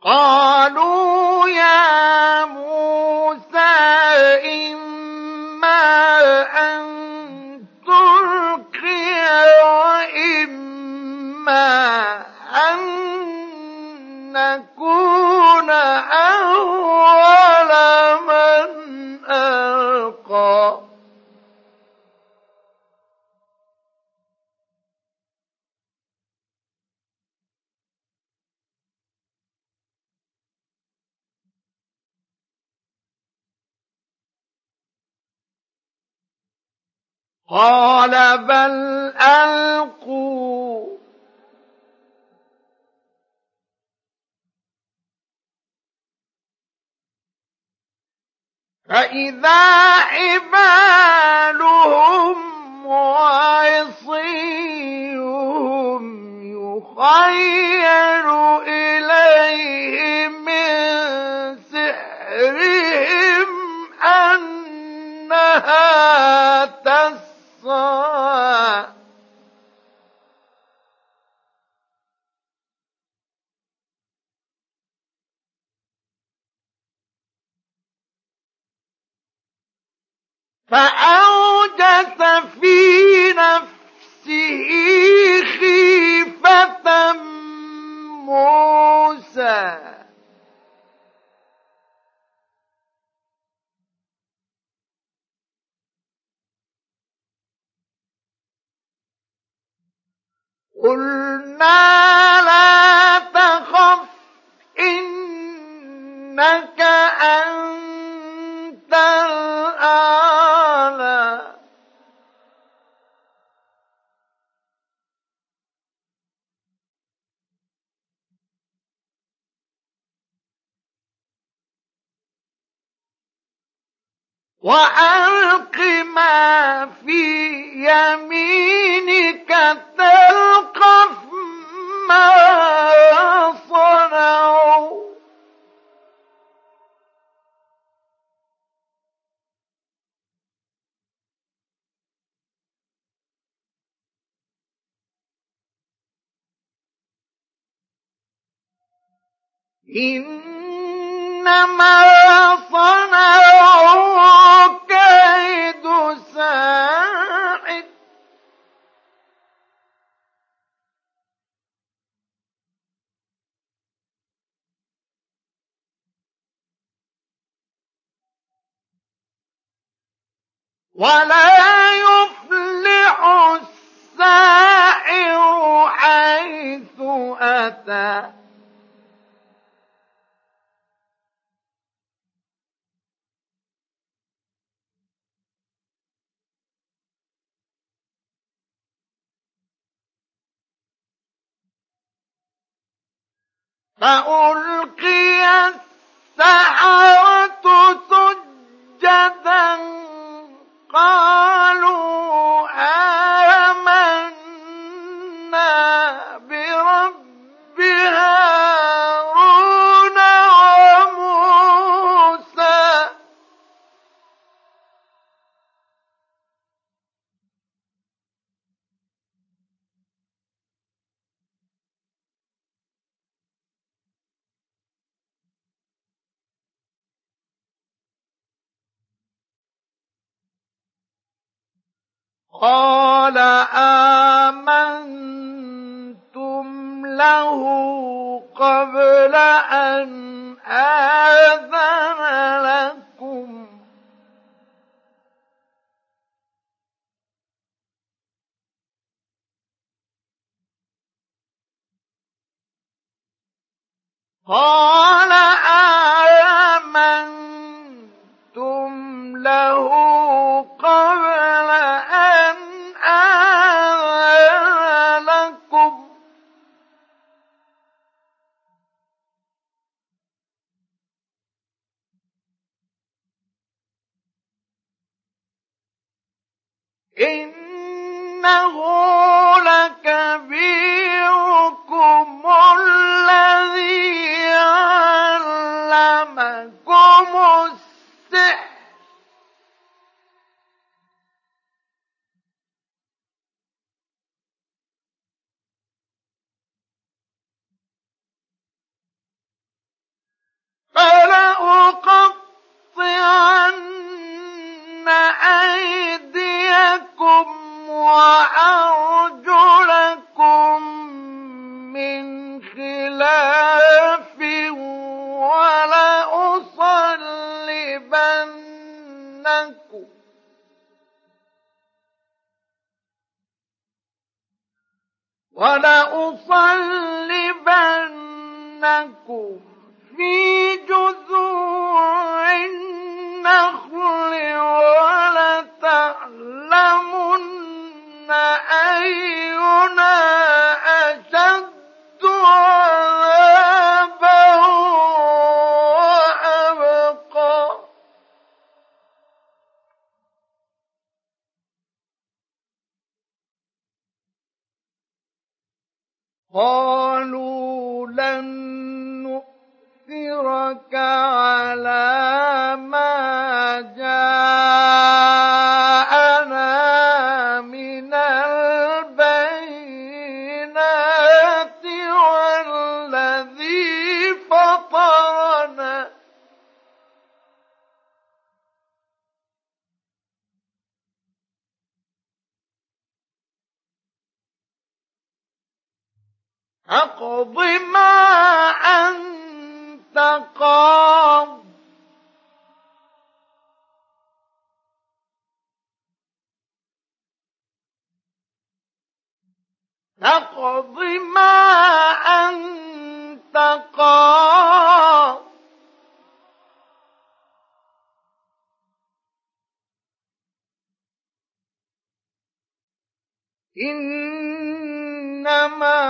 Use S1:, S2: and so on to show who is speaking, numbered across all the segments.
S1: قالوا يا موسى إما أن تلقي وإما أن نكون أول من ألقى. قال بل ألقوا. فإذا حبالهم وعصيهم يخيل إليه من سحرهم أنها تسعى. فأوجس في نفسه خيفة موسى. قلنا لا تخف إنك أنت الأعلى. وألق ما في يمينك تلقف ما صنعوا إنما صنعوا كيد ساحر. ولا يفلح الساحر حيث أتى. فألقي السحرة سجدا قالوا آمنا برب هارون وموسى. قال آمنتم له قبل أن آذن لكم قال آمنتم له قبل أن آذن لكم إنه لكبيركم الذي علمكم السحر إِئْلَافٍ وَلَأُصَلِّبَنَّكُمْ فِي جُذُوعِ النَّخْلِ وَلَتَعْلَمُنَّ أَيُّنَا أَشَدُّ عَذَابًا وَأَبْقَىٰ قَالُوا لَن نُّؤْثِرَكَ عَلَىٰ مَا جَاءَنَا مِنَ الْبَيِّنَاتِ وَالَّذِي فَطَرَنَا فاقض ما أنت قاضٍ فاقض ما أنت قاضٍ إنما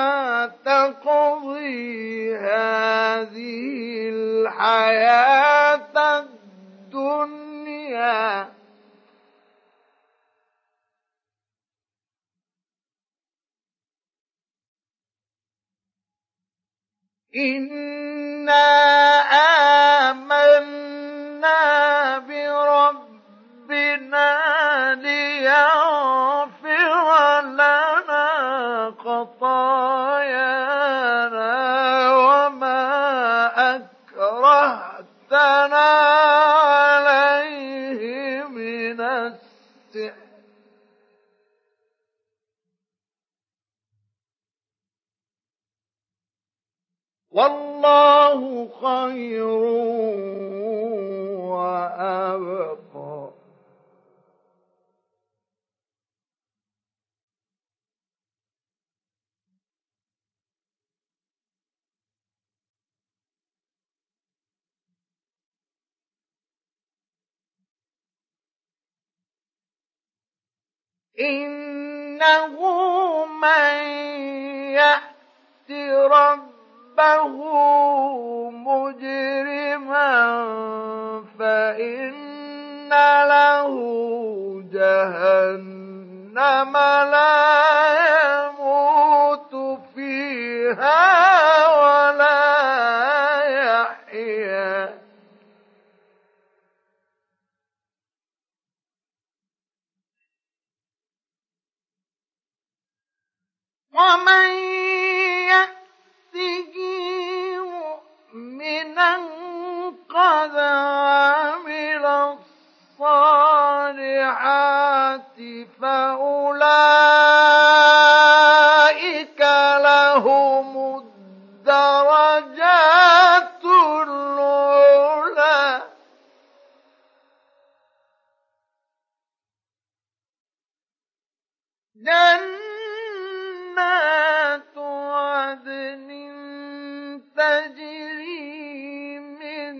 S1: تقضي هذه الحياة الدنيا إنا آمنا بربنا ليغفر لنا خطايانا وما أكرهتنا عليه من السحر والله خير وأبقى إنه من يأت ربه مجرما فإن له جهنم لا يموت فيها ولا يحيا ومن يأته مؤمنا قد عمل الصالحات فأولئك لهم الدرجات العلى جنات عدن تجري من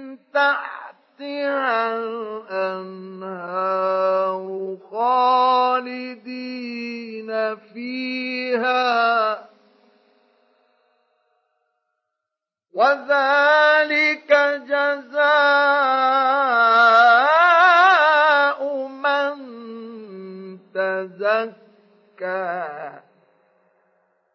S1: تحتها الأنهار خالدين فيها